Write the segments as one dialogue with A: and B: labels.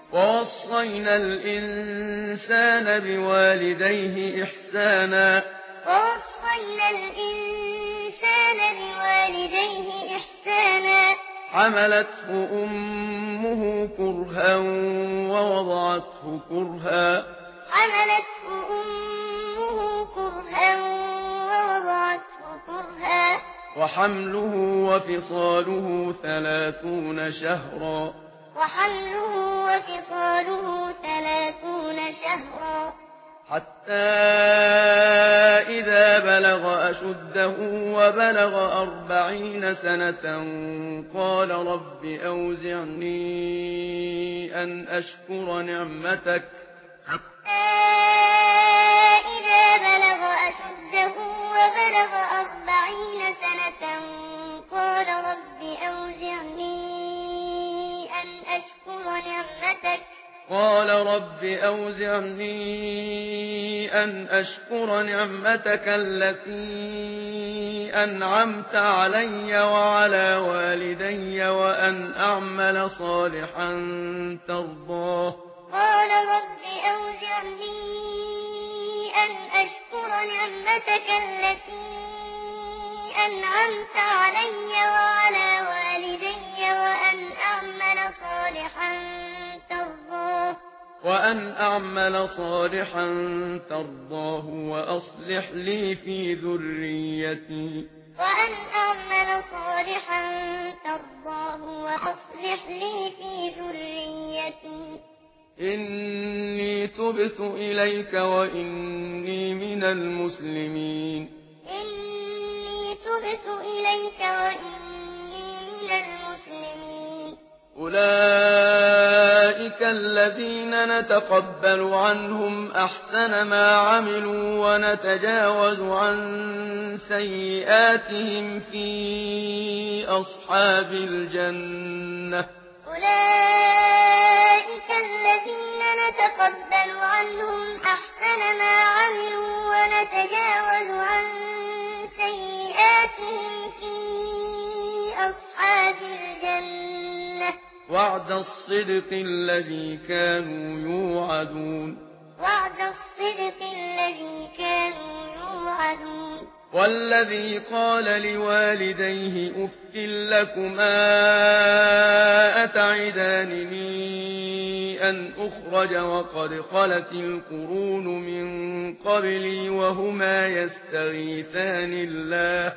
A: ووصينا الإنسان بوالديه إحسانا حملته أمه كرها ووضعته كرها وحمله وفصاله 30 شهرا حتى إذا بلغ أشده وبلغ 40 سنة قال رب أوزعني أن أشكر نعمتك التي أنعمت علي وعلى والدي وأن أعمل صالحا ترضاه وأصلح لي في ذريتي إني تبت إليك وإني من المسلمين أولئك الذين نتقبل عنهم أحسن ما عملوا ونتجاوز عن سيئاتهم في أصحاب الجنة وعد الصدق الذي كانوا يوعدون والذي قال لوالديه أف لكما أتعدانني أن أخرج وقد خلت القرون من قبلي وهما يستغيثان الله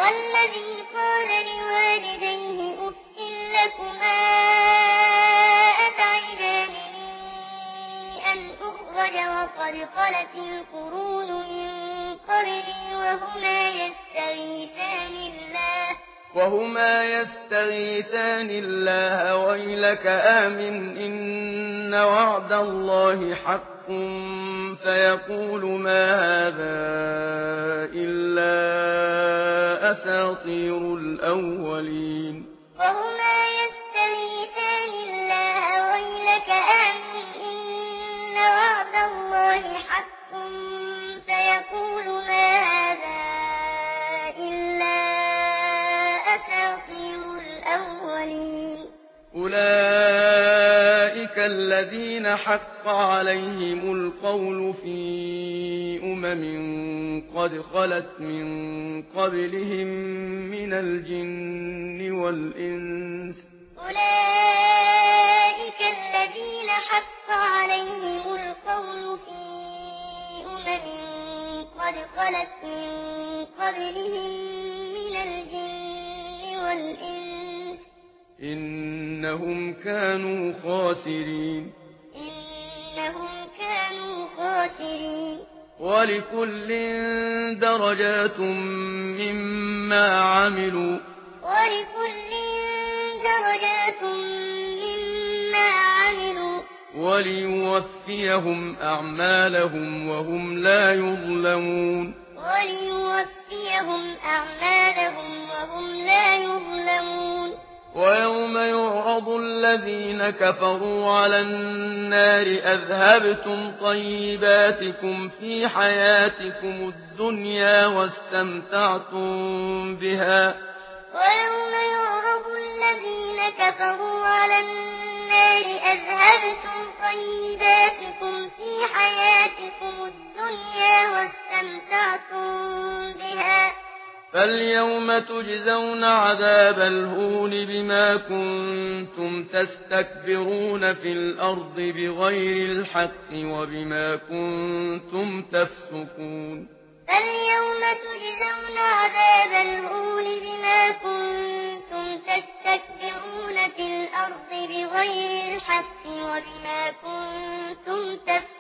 A: ويلك آمن إن وعد الله حق فيقول ما هذا إلا أساطير الأولين أولئك الذين حق عليهم القول في قد خلت من قبلهم من الجن والإنس إنهم كانوا خاسرين ولكل درجات مما عملوا وليوفيهم أعمالهم وهم لا يظلمون ويوم يعرض الذين كفروا على النار أذهبتم طيباتكم في حياتكم الدنيا واستمتعتم بها
B: ويوم يعرض الذين كفروا على النار أذهبتم
A: فاليوم تجزون عذاب الهون بما كنتم تستكبرون في الأرض بغير الحق وبما كنتم تفسقون
B: فاليوم تجزون عذاب الهون بما كنتم تستكبرون في الأرض بغير الحق وبما كنتم تفسقون